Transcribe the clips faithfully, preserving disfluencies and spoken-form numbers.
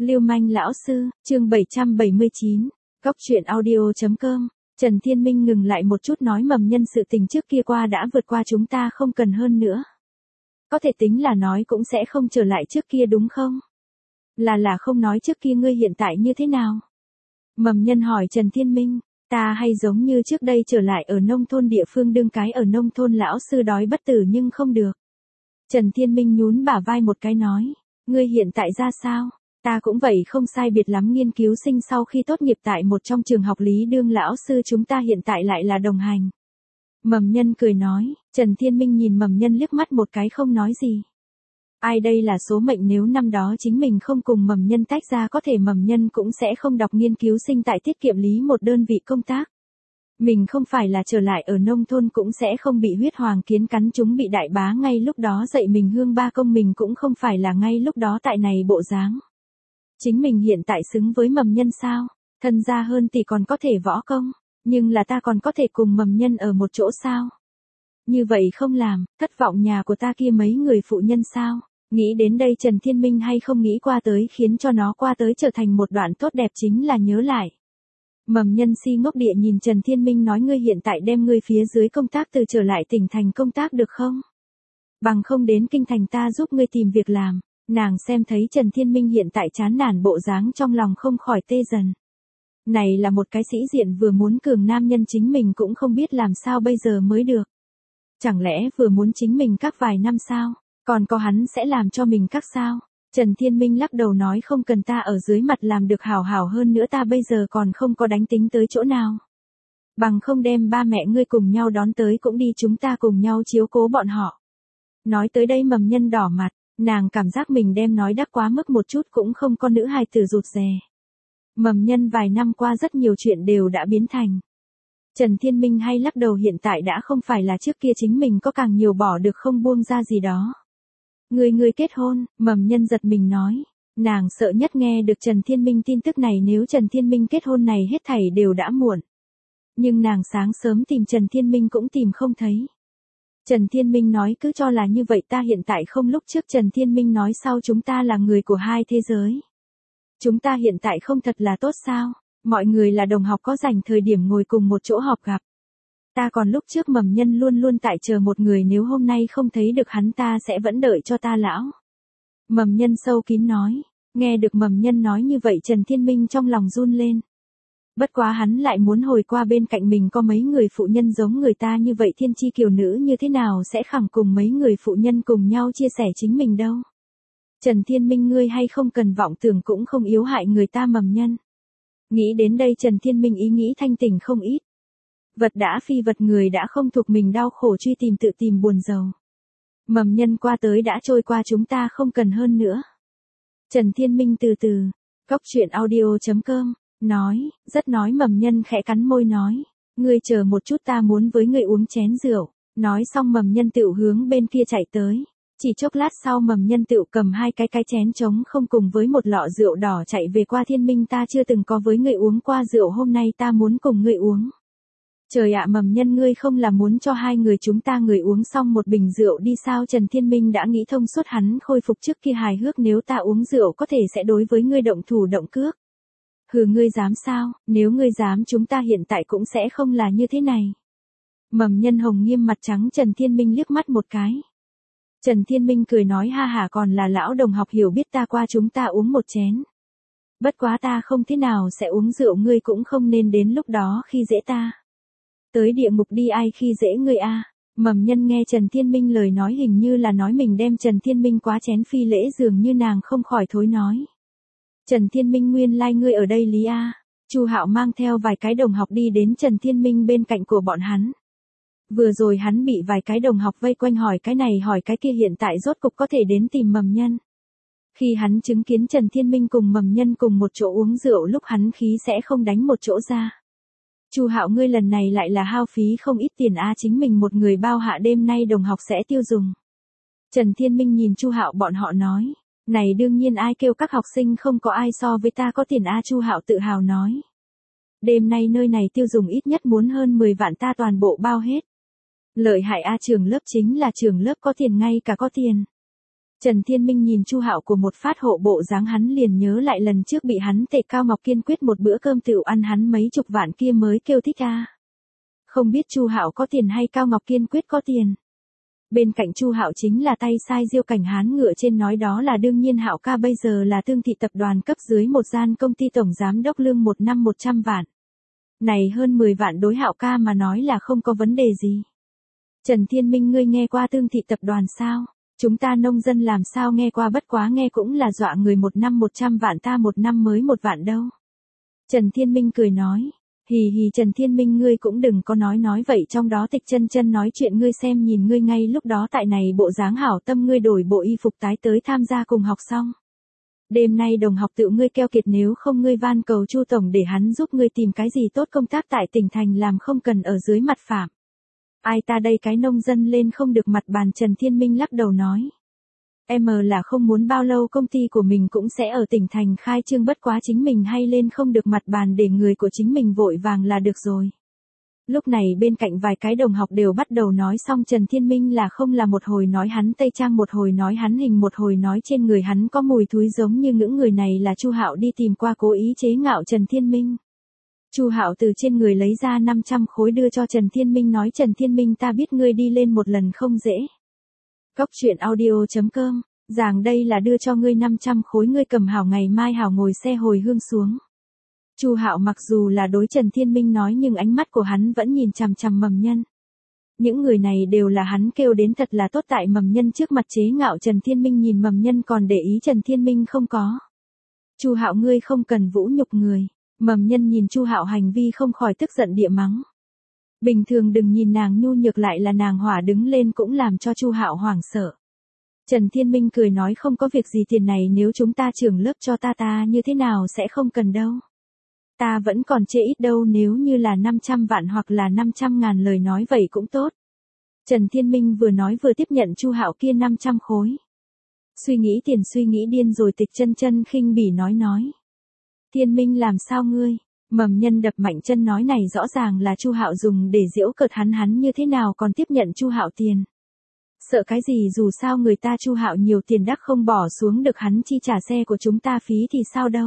Lưu manh lão sư, chương bảy trăm bảy mươi chín, Cóc truyện audio chấm com. Trần Thiên Minh ngừng lại một chút nói mầm nhân sự tình trước kia qua đã vượt qua chúng ta không cần hơn nữa. Có thể tính là nói cũng sẽ không trở lại trước kia đúng không? Là là không nói trước kia ngươi hiện tại như thế nào? Mầm nhân hỏi Trần Thiên Minh, ta hay giống như trước đây trở lại ở nông thôn địa phương đương cái ở nông thôn lão sư đói bất tử nhưng không được. Trần Thiên Minh nhún bả vai một cái nói, ngươi hiện tại ra sao? Ta cũng vậy không sai biệt lắm nghiên cứu sinh sau khi tốt nghiệp tại một trong trường học lý đương lão sư chúng ta hiện tại lại là đồng hành. Mầm nhân cười nói, Trần Thiên Minh nhìn mầm nhân liếc mắt một cái không nói gì. Ai đây là số mệnh nếu năm đó chính mình không cùng mầm nhân tách ra có thể mầm nhân cũng sẽ không đọc nghiên cứu sinh tại tiết kiệm lý một đơn vị công tác. Mình không phải là trở lại ở nông thôn cũng sẽ không bị huyết hoàng kiến cắn chúng bị đại bá ngay lúc đó dạy mình hương ba công mình cũng không phải là ngay lúc đó tại này bộ dáng. Chính mình hiện tại xứng với mầm nhân sao, thân gia hơn thì còn có thể võ công, nhưng là ta còn có thể cùng mầm nhân ở một chỗ sao. Như vậy không làm, thất vọng nhà của ta kia mấy người phụ nhân sao. Nghĩ đến đây Trần Thiên Minh hay không nghĩ qua tới khiến cho nó qua tới trở thành một đoạn tốt đẹp chính là nhớ lại. Mầm nhân si ngốc địa nhìn Trần Thiên Minh nói ngươi hiện tại đem ngươi phía dưới công tác từ trở lại tỉnh thành công tác được không? Bằng không đến kinh thành ta giúp ngươi tìm việc làm. Nàng xem thấy Trần Thiên Minh hiện tại chán nản bộ dáng trong lòng không khỏi tê dần. Này là một cái sĩ diện vừa muốn cường nam nhân chính mình cũng không biết làm sao bây giờ mới được. Chẳng lẽ vừa muốn chính mình các vài năm sao, còn có hắn sẽ làm cho mình các sao? Trần Thiên Minh lắc đầu nói không cần ta ở dưới mặt làm được hảo hảo hơn nữa ta bây giờ còn không có đánh tính tới chỗ nào. Bằng không đem ba mẹ ngươi cùng nhau đón tới cũng đi chúng ta cùng nhau chiếu cố bọn họ. Nói tới đây mầm nhân đỏ mặt. Nàng cảm giác mình đem nói đắc quá mức một chút cũng không có nữ hài tử rụt rè. Mầm nhân vài năm qua rất nhiều chuyện đều đã biến thành. Trần Thiên Minh hay lắc đầu hiện tại đã không phải là trước kia chính mình có càng nhiều bỏ được không buông ra gì đó. Người người kết hôn, mầm nhân giật mình nói. Nàng sợ nhất nghe được Trần Thiên Minh tin tức này nếu Trần Thiên Minh kết hôn này hết thảy đều đã muộn. Nhưng nàng sáng sớm tìm Trần Thiên Minh cũng tìm không thấy. Trần Thiên Minh nói cứ cho là như vậy ta hiện tại không lúc trước Trần Thiên Minh nói sau chúng ta là người của hai thế giới. Chúng ta hiện tại không thật là tốt sao, mọi người là đồng học có dành thời điểm ngồi cùng một chỗ họp gặp. Ta còn lúc trước mầm nhân luôn luôn tại chờ một người nếu hôm nay không thấy được hắn ta sẽ vẫn đợi cho ta lão. Mầm nhân sâu kín nói, nghe được mầm nhân nói như vậy Trần Thiên Minh trong lòng run lên. Bất quá hắn lại muốn hồi qua bên cạnh mình có mấy người phụ nhân giống người ta như vậy thiên chi kiều nữ như thế nào sẽ khẳng cùng mấy người phụ nhân cùng nhau chia sẻ chính mình đâu. Trần Thiên Minh ngươi hay không cần vọng tưởng cũng không yếu hại người ta mầm nhân. Nghĩ đến đây Trần Thiên Minh ý nghĩ thanh tỉnh không ít. Vật đã phi vật người đã không thuộc mình đau khổ truy tìm tự tìm buồn giàu. Mầm nhân qua tới đã trôi qua chúng ta không cần hơn nữa. Trần Thiên Minh từ từ, Cóc truyện audio chấm com. Nói, rất nói mầm nhân khẽ cắn môi nói, ngươi chờ một chút ta muốn với ngươi uống chén rượu, nói xong mầm nhân tựu hướng bên kia chạy tới, chỉ chốc lát sau mầm nhân tựu cầm hai cái cái chén trống không cùng với một lọ rượu đỏ chạy về qua Thiên Minh ta chưa từng có với ngươi uống qua rượu hôm nay ta muốn cùng ngươi uống. Trời ạ mầm nhân ngươi không là muốn cho hai người chúng ta người uống xong một bình rượu đi sao Trần Thiên Minh đã nghĩ thông suốt hắn khôi phục trước kia hài hước nếu ta uống rượu có thể sẽ đối với ngươi động thủ động cước. Hừ ngươi dám sao, nếu ngươi dám chúng ta hiện tại cũng sẽ không là như thế này. Mầm nhân hồng nghiêm mặt trắng Trần Thiên Minh liếc mắt một cái. Trần Thiên Minh cười nói ha hả còn là lão đồng học hiểu biết ta qua chúng ta uống một chén. Bất quá ta không thế nào sẽ uống rượu ngươi cũng không nên đến lúc đó khi dễ ta. Tới địa ngục đi ai khi dễ ngươi a? Mầm nhân nghe Trần Thiên Minh lời nói hình như là nói mình đem Trần Thiên Minh quá chén phi lễ dường như nàng không khỏi thối nói. Trần Thiên Minh nguyên lai like ngươi ở đây Lý A. Chu Hạo mang theo vài cái đồng học đi đến Trần Thiên Minh bên cạnh của bọn hắn. Vừa rồi hắn bị vài cái đồng học vây quanh hỏi cái này hỏi cái kia hiện tại rốt cục có thể đến tìm mầm nhân. Khi hắn chứng kiến Trần Thiên Minh cùng mầm nhân cùng một chỗ uống rượu lúc hắn khí sẽ không đánh một chỗ ra. Chu Hạo ngươi lần này lại là hao phí không ít tiền a chính mình một người bao hạ đêm nay đồng học sẽ tiêu dùng. Trần Thiên Minh nhìn Chu Hạo bọn họ nói. Này đương nhiên ai kêu các học sinh không có ai so với ta có tiền a Chu Hạo tự hào nói. Đêm nay nơi này tiêu dùng ít nhất muốn hơn mười vạn ta toàn bộ bao hết. Lợi hại a trường lớp chính là trường lớp có tiền ngay cả có tiền. Trần Thiên Minh nhìn Chu Hạo của một phát hộ bộ dáng hắn liền nhớ lại lần trước bị hắn tệ Cao Ngọc Kiên quyết một bữa cơm tựu ăn hắn mấy chục vạn kia mới kêu thích a. Không biết Chu Hạo có tiền hay Cao Ngọc Kiên quyết có tiền. Bên cạnh Chu Hạo chính là tay sai Diêu Cảnh Hán ngựa trên nói đó là đương nhiên Hạo ca bây giờ là Tương Thị tập đoàn cấp dưới một gian công ty tổng giám đốc lương một năm một trăm vạn. Này hơn mười vạn đối Hạo ca mà nói là không có vấn đề gì. Trần Thiên Minh ngươi nghe qua Tương Thị tập đoàn sao? Chúng ta nông dân làm sao nghe qua bất quá nghe cũng là dọa người một năm một trăm vạn ta một năm mới một vạn đâu. Trần Thiên Minh cười nói. Hì hì Trần Thiên Minh ngươi cũng đừng có nói nói vậy trong đó Tịch Chân Chân nói chuyện ngươi xem nhìn ngươi ngay lúc đó tại này bộ dáng hảo tâm ngươi đổi bộ y phục tái tới tham gia cùng học xong. Đêm nay đồng học tự ngươi keo kiệt nếu không ngươi van cầu Chu tổng để hắn giúp ngươi tìm cái gì tốt công tác tại tỉnh thành làm không cần ở dưới mặt phạm. Ai ta đây cái nông dân lên không được mặt bàn Trần Thiên Minh lắc đầu nói. Em là không muốn bao lâu công ty của mình cũng sẽ ở tỉnh thành khai trương bất quá chính mình hay lên không được mặt bàn để người của chính mình vội vàng là được rồi. Lúc này bên cạnh vài cái đồng học đều bắt đầu nói xong Trần Thiên Minh là không là một hồi nói hắn tây trang một hồi nói hắn hình một hồi nói trên người hắn có mùi thúi giống như những người này là Chu Hạo đi tìm qua cố ý chế ngạo Trần Thiên Minh. Chu Hạo từ trên người lấy ra năm trăm khối đưa cho Trần Thiên Minh nói Trần Thiên Minh ta biết ngươi đi lên một lần không dễ. Góc truyện audio chấm com, giảng đây là đưa cho ngươi năm trăm khối ngươi cầm hảo ngày mai hảo ngồi xe hồi hương xuống. Chu Hạo mặc dù là đối Trần Thiên Minh nói nhưng ánh mắt của hắn vẫn nhìn chằm chằm Mầm Nhân. Những người này đều là hắn kêu đến thật là tốt tại Mầm Nhân trước mặt chế ngạo Trần Thiên Minh nhìn Mầm Nhân còn để ý Trần Thiên Minh không có. Chu Hạo ngươi không cần vũ nhục người. Mầm Nhân nhìn Chu Hạo hành vi không khỏi tức giận địa mắng. Bình thường đừng nhìn nàng nhu nhược lại là nàng hỏa đứng lên cũng làm cho Chu Hạo hoảng sợ. Trần Thiên Minh cười nói không có việc gì tiền này nếu chúng ta trưởng lớp cho ta ta như thế nào sẽ không cần đâu. Ta vẫn còn chê ít đâu nếu như là năm trăm vạn hoặc là năm trăm ngàn lời nói vậy cũng tốt. Trần Thiên Minh vừa nói vừa tiếp nhận Chu Hạo kia năm trăm khối. Suy nghĩ tiền suy nghĩ điên rồi Tịch Chân Chân khinh bỉ nói nói. Thiên Minh làm sao ngươi? Mầm Nhân đập mạnh chân nói này rõ ràng là Chu Hạo dùng để giễu cợt hắn hắn như thế nào còn tiếp nhận Chu Hạo tiền. Sợ cái gì dù sao người ta Chu Hạo nhiều tiền đắc không bỏ xuống được hắn chi trả xe của chúng ta phí thì sao đâu.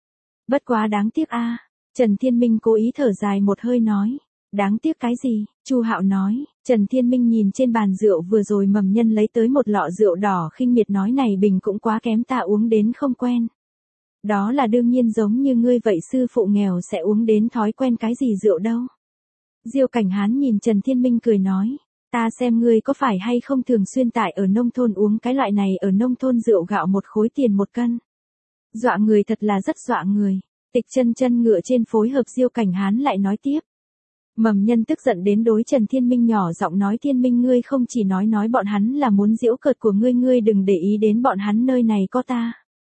Bất quá đáng tiếc a. Trần Thiên Minh cố ý thở dài một hơi nói. Đáng tiếc cái gì? Chu Hạo nói. Trần Thiên Minh nhìn trên bàn rượu vừa rồi Mầm Nhân lấy tới một lọ rượu đỏ khinh miệt nói này bình cũng quá kém ta uống đến không quen. Đó là đương nhiên giống như ngươi vậy sư phụ nghèo sẽ uống đến thói quen cái gì rượu đâu. Diêu Cảnh Hán nhìn Trần Thiên Minh cười nói. Ta xem ngươi có phải hay không thường xuyên tại ở nông thôn uống cái loại này ở nông thôn rượu gạo một khối tiền một cân. Dọa người thật là rất dọa người. Tịch Chân Chân ngựa trên phối hợp Diêu Cảnh Hán lại nói tiếp. Mầm Nhân tức giận đến đối Trần Thiên Minh nhỏ giọng nói Thiên Minh ngươi không chỉ nói nói bọn hắn là muốn giễu cợt của ngươi ngươi đừng để ý đến bọn hắn nơi này có ta.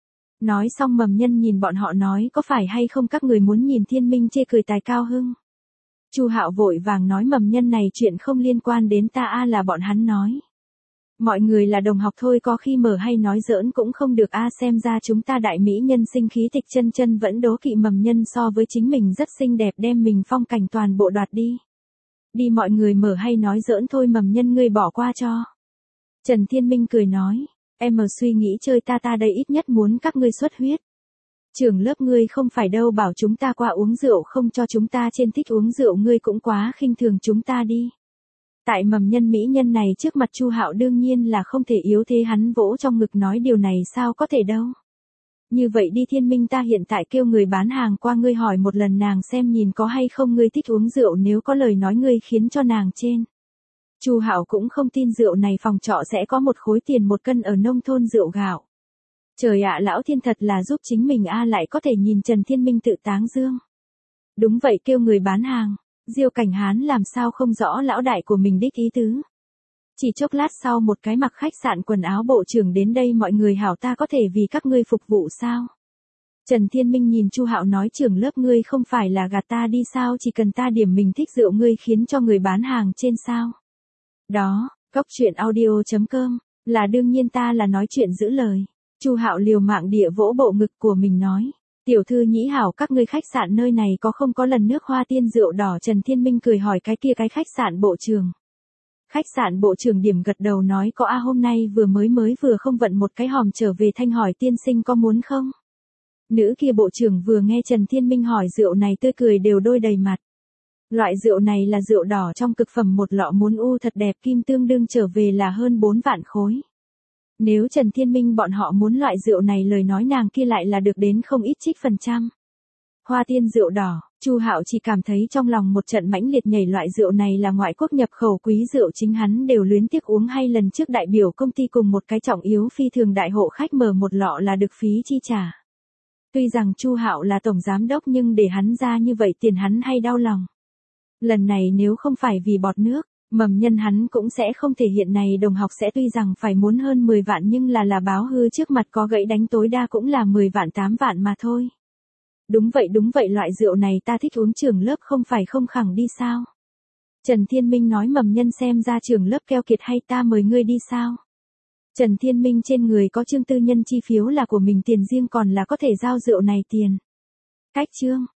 Nói xong Mầm Nhân nhìn bọn họ nói có phải hay không các người muốn nhìn Thiên Minh chê cười tài cao hưng. Chu Hạo vội vàng nói Mầm Nhân này chuyện không liên quan đến ta a là bọn hắn nói. Mọi người là đồng học thôi có khi mở hay nói giỡn cũng không được a xem ra chúng ta đại mỹ nhân sinh khí Tịch Chân Chân vẫn đố kỵ Mầm Nhân so với chính mình rất xinh đẹp đem mình phong cảnh toàn bộ đoạt đi. Đi mọi người mở hay nói giỡn thôi Mầm Nhân ngươi bỏ qua cho. Trần Thiên Minh cười nói. Em ở suy nghĩ chơi ta ta đây ít nhất muốn các ngươi xuất huyết. Trưởng lớp ngươi không phải đâu bảo chúng ta qua uống rượu không cho chúng ta trên thích uống rượu ngươi cũng quá khinh thường chúng ta đi. Tại Mầm Nhân mỹ nhân này trước mặt Chu Hạo đương nhiên là không thể yếu thế hắn vỗ trong ngực nói điều này sao có thể đâu. Như vậy đi Thiên Minh ta hiện tại kêu người bán hàng qua ngươi hỏi một lần nàng xem nhìn có hay không ngươi thích uống rượu nếu có lời nói ngươi khiến cho nàng trên. Chu Hạo cũng không tin rượu này phòng trọ sẽ có một khối tiền một cân ở nông thôn rượu gạo. Trời ạ lão thiên thật là giúp chính mình a lại có thể nhìn Trần Thiên Minh tự táng dương. Đúng vậy kêu người bán hàng. Diêu Cảnh Hán làm sao không rõ lão đại của mình đích ý tứ. Chỉ chốc lát sau một cái mặc khách sạn quần áo bộ trưởng đến đây mọi người hảo ta có thể vì các ngươi phục vụ sao. Trần Thiên Minh nhìn Chu Hạo nói trưởng lớp ngươi không phải là gạt ta đi sao chỉ cần ta điểm mình thích rượu ngươi khiến cho người bán hàng trên sao. Đó, góc truyện audio chấm com, là đương nhiên ta là nói chuyện giữ lời. Chu Hạo liều mạng địa vỗ bộ ngực của mình nói. Tiểu thư nhĩ hảo các ngươi khách sạn nơi này có không có lần nước hoa tiên rượu đỏ Trần Thiên Minh cười hỏi cái kia cái khách sạn bộ trưởng. Khách sạn bộ trưởng Điểm gật đầu nói có a hôm nay vừa mới mới vừa không vận một cái hòm trở về Thanh hỏi tiên sinh có muốn không? Nữ kia bộ trưởng vừa nghe Trần Thiên Minh hỏi rượu này tươi cười đều đôi đầy mặt. Loại rượu này là rượu đỏ trong cực phẩm, một lọ muốn u thật đẹp kim tương đương trở về là hơn bốn vạn khối. Nếu Trần Thiên Minh bọn họ muốn loại rượu này lời nói nàng kia lại là được đến không ít trích phần trăm. Hoa tiên rượu đỏ, Chu Hạo chỉ cảm thấy trong lòng một trận mãnh liệt nhảy, loại rượu này là ngoại quốc nhập khẩu quý rượu chính hắn đều luyến tiếc uống, hay lần trước đại biểu công ty cùng một cái trọng yếu phi thường đại hộ khách mở một lọ là được phí chi trả. Tuy rằng Chu Hạo là tổng giám đốc nhưng để hắn ra như vậy tiền hắn hay đau lòng. Lần này nếu không phải vì bọt nước, mầm nhân hắn cũng sẽ không thể hiện này, đồng học sẽ tuy rằng phải muốn hơn mười vạn nhưng là là báo hư trước mặt có gãy đánh tối đa cũng là mười vạn tám vạn mà thôi. Đúng vậy đúng vậy, loại rượu này ta thích uống, trưởng lớp không phải không khẳng đi sao? Trần Thiên Minh nói mầm nhân xem ra trưởng lớp keo kiệt hay ta mời ngươi đi sao? Trần Thiên Minh trên người có trương tư nhân chi phiếu là của mình, tiền riêng còn là có thể giao rượu này tiền. Cách trương,